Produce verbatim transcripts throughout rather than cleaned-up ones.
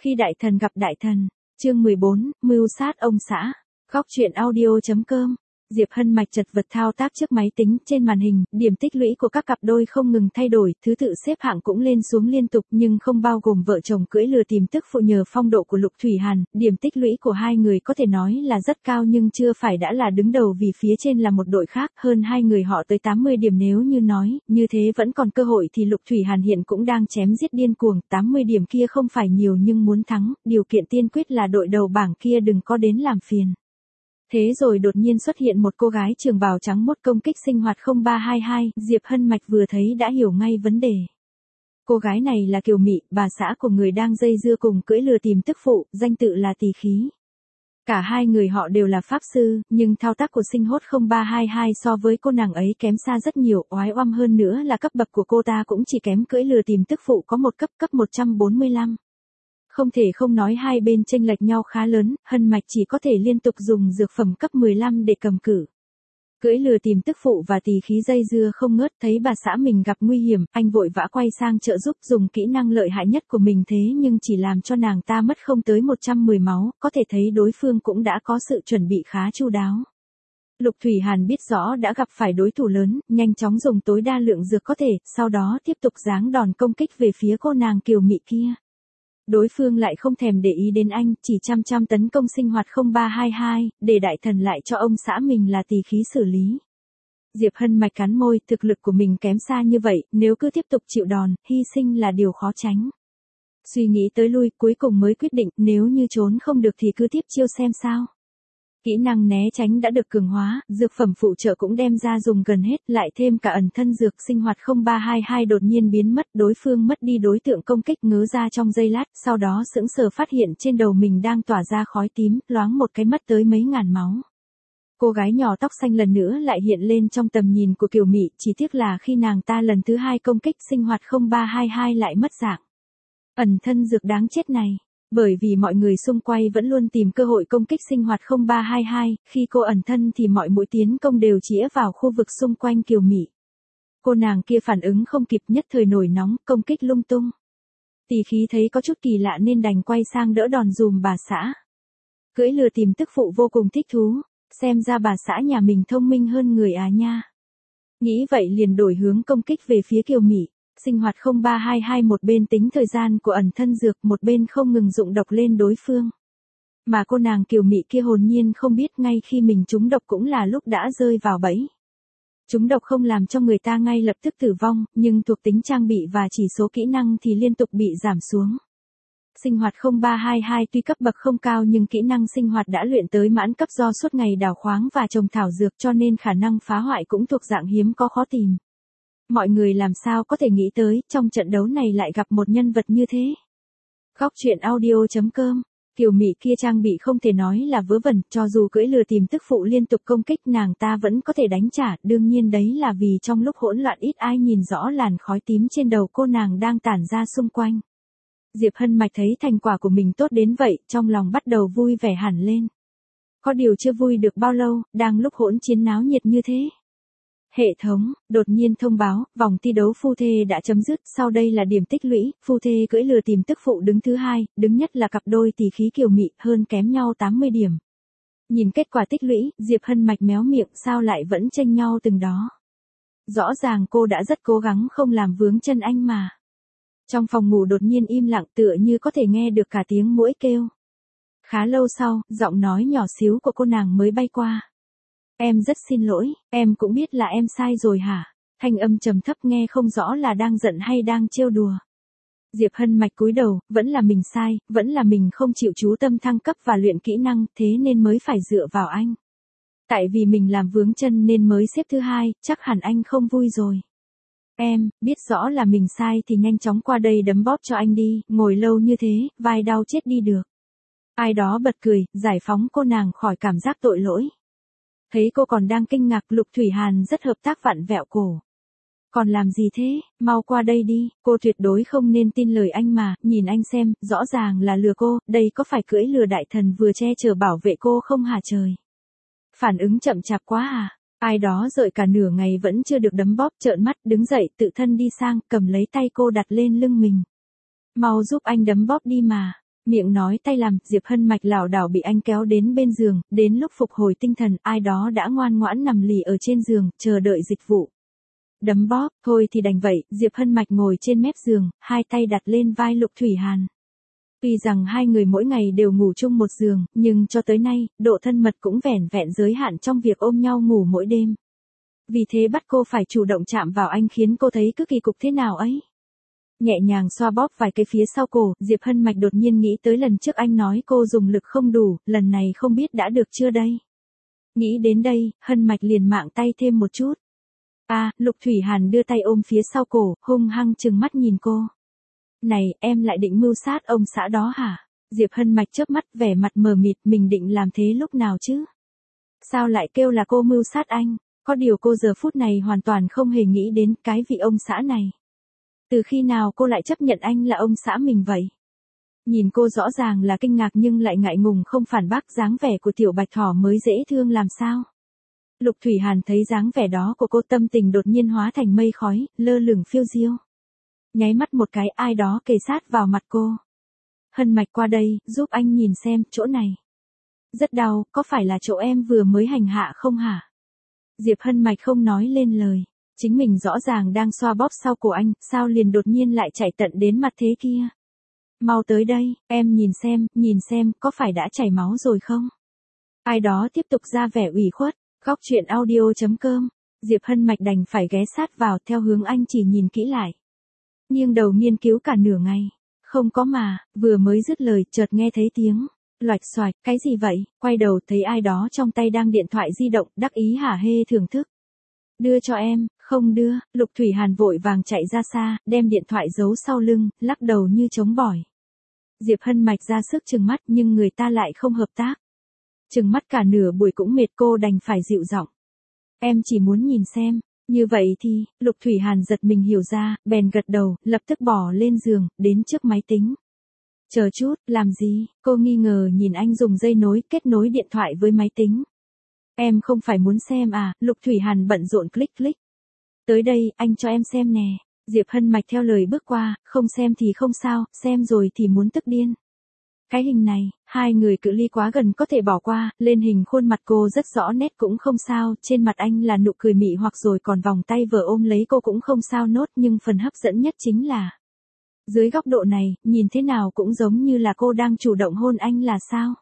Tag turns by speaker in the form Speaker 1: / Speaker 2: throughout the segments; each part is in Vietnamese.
Speaker 1: Khi đại thần gặp đại thần, chương mười bốn, mưu sát ông xã. Góc truyện audio chấm com. Diệp Hân Mạch chật vật thao tác trước máy tính, trên màn hình, điểm tích lũy của các cặp đôi không ngừng thay đổi, thứ tự xếp hạng cũng lên xuống liên tục nhưng không bao gồm vợ chồng cưỡi lừa tìm tức phụ nhờ phong độ của Lục Thủy Hàn, điểm tích lũy của hai người có thể nói là rất cao nhưng chưa phải đã là đứng đầu vì phía trên là một đội khác, hơn hai người họ tới tám mươi điểm nếu như nói, như thế vẫn còn cơ hội thì Lục Thủy Hàn hiện cũng đang chém giết điên cuồng, tám mươi điểm kia không phải nhiều nhưng muốn thắng, điều kiện tiên quyết là đội đầu bảng kia đừng có đến làm phiền. Thế rồi đột nhiên xuất hiện một cô gái trường bào trắng mốt công kích sinh hoạt không ba hai hai, Diệp Hân Mạch vừa thấy đã hiểu ngay vấn đề. Cô gái này là Kiều Mị, bà xã của người đang dây dưa cùng cưỡi lừa tìm tức phụ, danh tự là Tỳ Khí. Cả hai người họ đều là pháp sư, nhưng thao tác của sinh hốt không ba hai hai so với cô nàng ấy kém xa rất nhiều, oái oăm hơn nữa là cấp bậc của cô ta cũng chỉ kém cưỡi lừa tìm tức phụ có một cấp cấp một trăm bốn mươi lăm. Không thể không nói hai bên chênh lệch nhau khá lớn, Hân Mạch chỉ có thể liên tục dùng dược phẩm cấp mười lăm để cầm cự. Cưỡi lừa tìm tức phụ và Tỳ Khí dây dưa không ngớt, thấy bà xã mình gặp nguy hiểm, anh vội vã quay sang trợ giúp dùng kỹ năng lợi hại nhất của mình thế nhưng chỉ làm cho nàng ta mất không tới một trăm mười máu, có thể thấy đối phương cũng đã có sự chuẩn bị khá chu đáo. Lục Thủy Hàn biết rõ đã gặp phải đối thủ lớn, nhanh chóng dùng tối đa lượng dược có thể, sau đó tiếp tục giáng đòn công kích về phía cô nàng Kiều Mị kia. Đối phương lại không thèm để ý đến anh, chỉ chăm chăm tấn công sinh hoạt không ba hai hai, để đại thần lại cho ông xã mình là Tỳ Khí xử lý. Diệp Hân Mạch cắn môi, thực lực của mình kém xa như vậy, nếu cứ tiếp tục chịu đòn, hy sinh là điều khó tránh. Suy nghĩ tới lui, cuối cùng mới quyết định, nếu như trốn không được thì cứ tiếp chiêu xem sao. Kỹ năng né tránh đã được cường hóa, dược phẩm phụ trợ cũng đem ra dùng gần hết, lại thêm cả ẩn thân dược sinh hoạt không ba hai hai đột nhiên biến mất, đối phương mất đi đối tượng công kích ngớ ra trong giây lát, sau đó sững sờ phát hiện trên đầu mình đang tỏa ra khói tím, loáng một cái mất tới mấy ngàn máu. Cô gái nhỏ tóc xanh lần nữa lại hiện lên trong tầm nhìn của Kiều Mị, chỉ tiếc là khi nàng ta lần thứ hai công kích sinh hoạt không ba hai hai lại mất dạng. Ẩn thân dược đáng chết này. Bởi vì mọi người xung quanh vẫn luôn tìm cơ hội công kích sinh hoạt không ba hai hai, khi cô ẩn thân thì mọi mũi tiến công đều chĩa vào khu vực xung quanh Kiều Mị. Cô nàng kia phản ứng không kịp nhất thời nổi nóng, công kích lung tung. Tỳ Khí thấy có chút kỳ lạ nên đành quay sang đỡ đòn dùm bà xã. Cưỡi lừa tìm tức phụ vô cùng thích thú, xem ra bà xã nhà mình thông minh hơn người à nha. Nghĩ vậy liền đổi hướng công kích về phía Kiều Mị. Sinh hoạt không ba hai hai một bên tính thời gian của ẩn thân dược, một bên không ngừng dụng độc lên đối phương. Mà cô nàng Kiều Mị kia hồn nhiên không biết ngay khi mình trúng độc cũng là lúc đã rơi vào bẫy. Trúng độc không làm cho người ta ngay lập tức tử vong, nhưng thuộc tính trang bị và chỉ số kỹ năng thì liên tục bị giảm xuống. Sinh hoạt không ba hai hai tuy cấp bậc không cao nhưng kỹ năng sinh hoạt đã luyện tới mãn cấp do suốt ngày đào khoáng và trồng thảo dược cho nên khả năng phá hoại cũng thuộc dạng hiếm có khó tìm. Mọi người làm sao có thể nghĩ tới, trong trận đấu này lại gặp một nhân vật như thế. Góc truyện audio chấm com. Kiều Mị kia trang bị không thể nói là vớ vẩn, cho dù cưỡi lừa tìm tức phụ liên tục công kích nàng ta vẫn có thể đánh trả, đương nhiên đấy là vì trong lúc hỗn loạn ít ai nhìn rõ làn khói tím trên đầu cô nàng đang tản ra xung quanh. Diệp Hân Mạch thấy thành quả của mình tốt đến vậy, trong lòng bắt đầu vui vẻ hẳn lên. Có điều chưa vui được bao lâu, đang lúc hỗn chiến náo nhiệt như thế. Hệ thống, đột nhiên thông báo, vòng thi đấu phu thê đã chấm dứt, sau đây là điểm tích lũy, phu thê cưỡi lừa tìm tức phụ đứng thứ hai, đứng nhất là cặp đôi Tỳ Khí Kiều Mị, hơn kém nhau tám mươi điểm. Nhìn kết quả tích lũy, Diệp Hân Mạch méo miệng, sao lại vẫn chênh nhau từng đó. Rõ ràng cô đã rất cố gắng không làm vướng chân anh mà. Trong phòng ngủ đột nhiên im lặng tựa như có thể nghe được cả tiếng muỗi kêu. Khá lâu sau, giọng nói nhỏ xíu của cô nàng mới bay qua. Em rất xin lỗi, em cũng biết là em sai rồi hả? Thanh âm trầm thấp nghe không rõ là đang giận hay đang trêu đùa. Diệp Hân Mạch cúi đầu, vẫn là mình sai, vẫn là mình không chịu chú tâm thăng cấp và luyện kỹ năng, thế nên mới phải dựa vào anh. Tại vì mình làm vướng chân nên mới xếp thứ hai, chắc hẳn anh không vui rồi. Em, biết rõ là mình sai thì nhanh chóng qua đây đấm bóp cho anh đi, ngồi lâu như thế, vai đau chết đi được. Ai đó bật cười, giải phóng cô nàng khỏi cảm giác tội lỗi. Thấy cô còn đang kinh ngạc, Lục Thủy Hàn rất hợp tác vặn vẹo cổ. Còn làm gì thế, mau qua đây đi, cô tuyệt đối không nên tin lời anh mà, nhìn anh xem, rõ ràng là lừa cô, đây có phải cưỡi lừa đại thần vừa che chở bảo vệ cô không hả trời. Phản ứng chậm chạp quá à, ai đó đợi cả nửa ngày vẫn chưa được đấm bóp, trợn mắt, đứng dậy, tự thân đi sang, cầm lấy tay cô đặt lên lưng mình. Mau giúp anh đấm bóp đi mà. Miệng nói tay làm, Diệp Hân Mạch lảo đảo bị anh kéo đến bên giường, đến lúc phục hồi tinh thần, ai đó đã ngoan ngoãn nằm lì ở trên giường, chờ đợi dịch vụ. Đấm bóp, thôi thì đành vậy, Diệp Hân Mạch ngồi trên mép giường, hai tay đặt lên vai Lục Thủy Hàn. Tuy rằng hai người mỗi ngày đều ngủ chung một giường, nhưng cho tới nay, độ thân mật cũng vẻn vẹn giới hạn trong việc ôm nhau ngủ mỗi đêm. Vì thế bắt cô phải chủ động chạm vào anh khiến cô thấy cứ kỳ cục thế nào ấy. Nhẹ nhàng xoa bóp vài cái phía sau cổ, Diệp Hân Mạch đột nhiên nghĩ tới lần trước anh nói cô dùng lực không đủ, lần này không biết đã được chưa đây. Nghĩ đến đây, Hân Mạch liền mạng tay thêm một chút. À, Lục Thủy Hàn đưa tay ôm phía sau cổ, hung hăng trừng mắt nhìn cô. Này, em lại định mưu sát ông xã đó hả? Diệp Hân Mạch chớp mắt vẻ mặt mờ mịt, mình định làm thế lúc nào chứ? Sao lại kêu là cô mưu sát anh? Có điều cô giờ phút này hoàn toàn không hề nghĩ đến cái vị ông xã này. Từ khi nào cô lại chấp nhận anh là ông xã mình vậy? Nhìn cô rõ ràng là kinh ngạc nhưng lại ngại ngùng không phản bác, dáng vẻ của tiểu bạch thỏ mới dễ thương làm sao? Lục Thủy Hàn thấy dáng vẻ đó của cô, tâm tình đột nhiên hóa thành mây khói, lơ lửng phiêu diêu. Nháy mắt một cái, ai đó kề sát vào mặt cô. Hân Mạch qua đây, giúp anh nhìn xem, chỗ này. Rất đau, có phải là chỗ em vừa mới hành hạ không hả? Diệp Hân Mạch không nói lên lời. Chính mình rõ ràng đang xoa bóp sau cổ anh, sao liền đột nhiên lại chạy tận đến mặt thế kia. Mau tới đây, em nhìn xem, nhìn xem, có phải đã chảy máu rồi không? Ai đó tiếp tục ra vẻ ủy khuất. Góc truyện audio chấm com. Diệp Hân Mạch đành phải ghé sát vào theo hướng anh chỉ nhìn kỹ lại. Nghiêng đầu nghiên cứu cả nửa ngày. Không có mà, vừa mới dứt lời chợt nghe thấy tiếng. Loạch xoạch, cái gì vậy? Quay đầu thấy ai đó trong tay đang điện thoại di động, đắc ý hả hê thưởng thức. Đưa cho em, không đưa, Lục Thủy Hàn vội vàng chạy ra xa, đem điện thoại giấu sau lưng, lắc đầu như chống bỏi. Diệp Hân Mạch ra sức trừng mắt nhưng người ta lại không hợp tác. Trừng mắt cả nửa buổi cũng mệt, cô đành phải dịu giọng. Em chỉ muốn nhìn xem, như vậy thì, Lục Thủy Hàn giật mình hiểu ra, bèn gật đầu, lập tức bỏ lên giường, đến trước máy tính. Chờ chút, làm gì? Cô nghi ngờ nhìn anh dùng dây nối kết nối điện thoại với máy tính. Em không phải muốn xem à? Lục Thủy Hàn bận rộn click click. Tới đây, anh cho em xem nè. Diệp Hân Mạch theo lời bước qua, không xem thì không sao, xem rồi thì muốn tức điên. Cái hình này, hai người cự ly quá gần có thể bỏ qua, lên hình khuôn mặt cô rất rõ nét cũng không sao, trên mặt anh là nụ cười mị hoặc rồi còn vòng tay vờ ôm lấy cô cũng không sao nốt, nhưng phần hấp dẫn nhất chính là dưới góc độ này, nhìn thế nào cũng giống như là cô đang chủ động hôn anh là sao?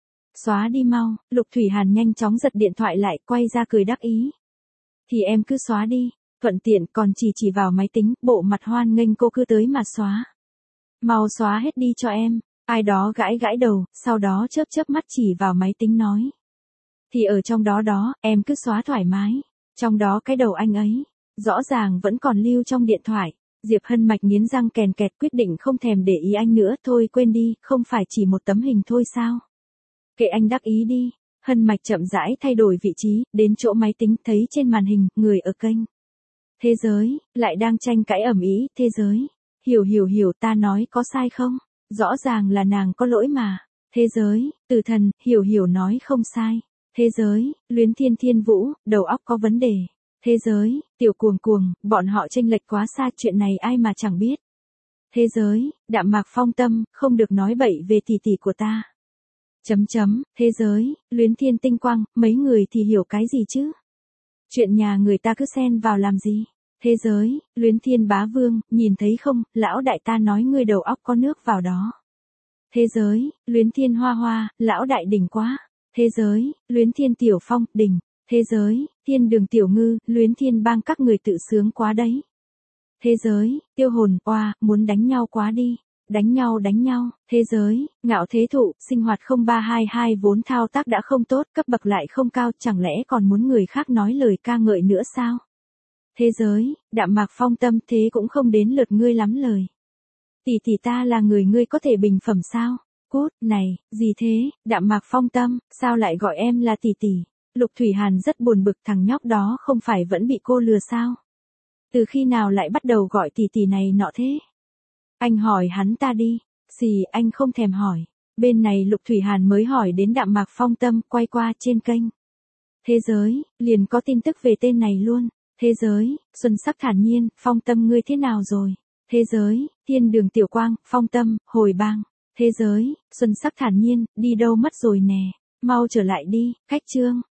Speaker 1: Xóa đi mau, Lục Thủy Hàn nhanh chóng giật điện thoại lại, quay ra cười đắc ý. Thì em cứ xóa đi, thuận tiện còn chỉ chỉ vào máy tính, bộ mặt hoan nghênh cô cứ tới mà xóa. Mau xóa hết đi cho em, ai đó gãi gãi đầu, sau đó chớp chớp mắt chỉ vào máy tính nói. Thì ở trong đó đó, em cứ xóa thoải mái, trong đó cái đầu anh ấy, rõ ràng vẫn còn lưu trong điện thoại. Diệp Hân Mạch nghiến răng kèn kẹt quyết định không thèm để ý anh nữa, thôi quên đi, không phải chỉ một tấm hình thôi sao? Kệ anh đắc ý đi. Hân Mạch chậm rãi thay đổi vị trí, đến chỗ máy tính, thấy trên màn hình, người ở kênh Thế giới, lại đang tranh cãi ầm ĩ, thế giới. Hiểu hiểu hiểu, ta nói có sai không? Rõ ràng là nàng có lỗi mà. Thế giới, Từ Thần, hiểu hiểu nói không sai. Thế giới, Luyến Thiên Thiên Vũ, đầu óc có vấn đề. Thế giới, Tiểu Cuồng Cuồng, bọn họ chênh lệch quá xa, chuyện này ai mà chẳng biết. Thế giới, Đạm Mạc Phong Tâm, không được nói bậy về tỷ tỷ của ta. Chấm chấm, thế giới, Luyến Thiên Tinh Quang, mấy người thì hiểu cái gì chứ? Chuyện nhà người ta cứ xen vào làm gì? Thế giới, Luyến Thiên Bá Vương, nhìn thấy không, lão đại ta nói ngươi đầu óc có nước vào đó. Thế giới, Luyến Thiên Hoa Hoa, lão đại đỉnh quá. Thế giới, Luyến Thiên Tiểu Phong, đỉnh. Thế giới, Thiên Đường Tiểu Ngư, Luyến Thiên Bang các người tự sướng quá đấy. Thế giới, Tiêu Hồn, oa, muốn đánh nhau quá đi. Đánh nhau đánh nhau, thế giới, Ngạo Thế Thụ, sinh hoạt không ba hai hai vốn thao tác đã không tốt, cấp bậc lại không cao, chẳng lẽ còn muốn người khác nói lời ca ngợi nữa sao? Thế giới, Đạm Mạc Phong Tâm, thế cũng không đến lượt ngươi lắm lời. Tỷ tỷ ta là người ngươi có thể bình phẩm sao? Cút, này, gì thế, Đạm Mạc Phong Tâm, sao lại gọi em là tỷ tỷ? Lục Thủy Hàn rất buồn bực, thằng nhóc đó không phải vẫn bị cô lừa sao? Từ khi nào lại bắt đầu gọi tỷ tỷ này nọ thế? Anh hỏi hắn ta đi. Xì, anh không thèm hỏi. Bên này Lục Thủy Hàn mới hỏi đến Đạm Mạc Phong Tâm, quay qua trên kênh Thế giới, liền có tin tức về tên này luôn. Thế giới, Xuân Sắc thản nhiên, Phong Tâm ngươi thế nào rồi? Thế giới, Thiên Đường Tiểu Quang, Phong Tâm, hồi bang. Thế giới, Xuân Sắc thản nhiên, đi đâu mất rồi nè, mau trở lại đi, khách Trương.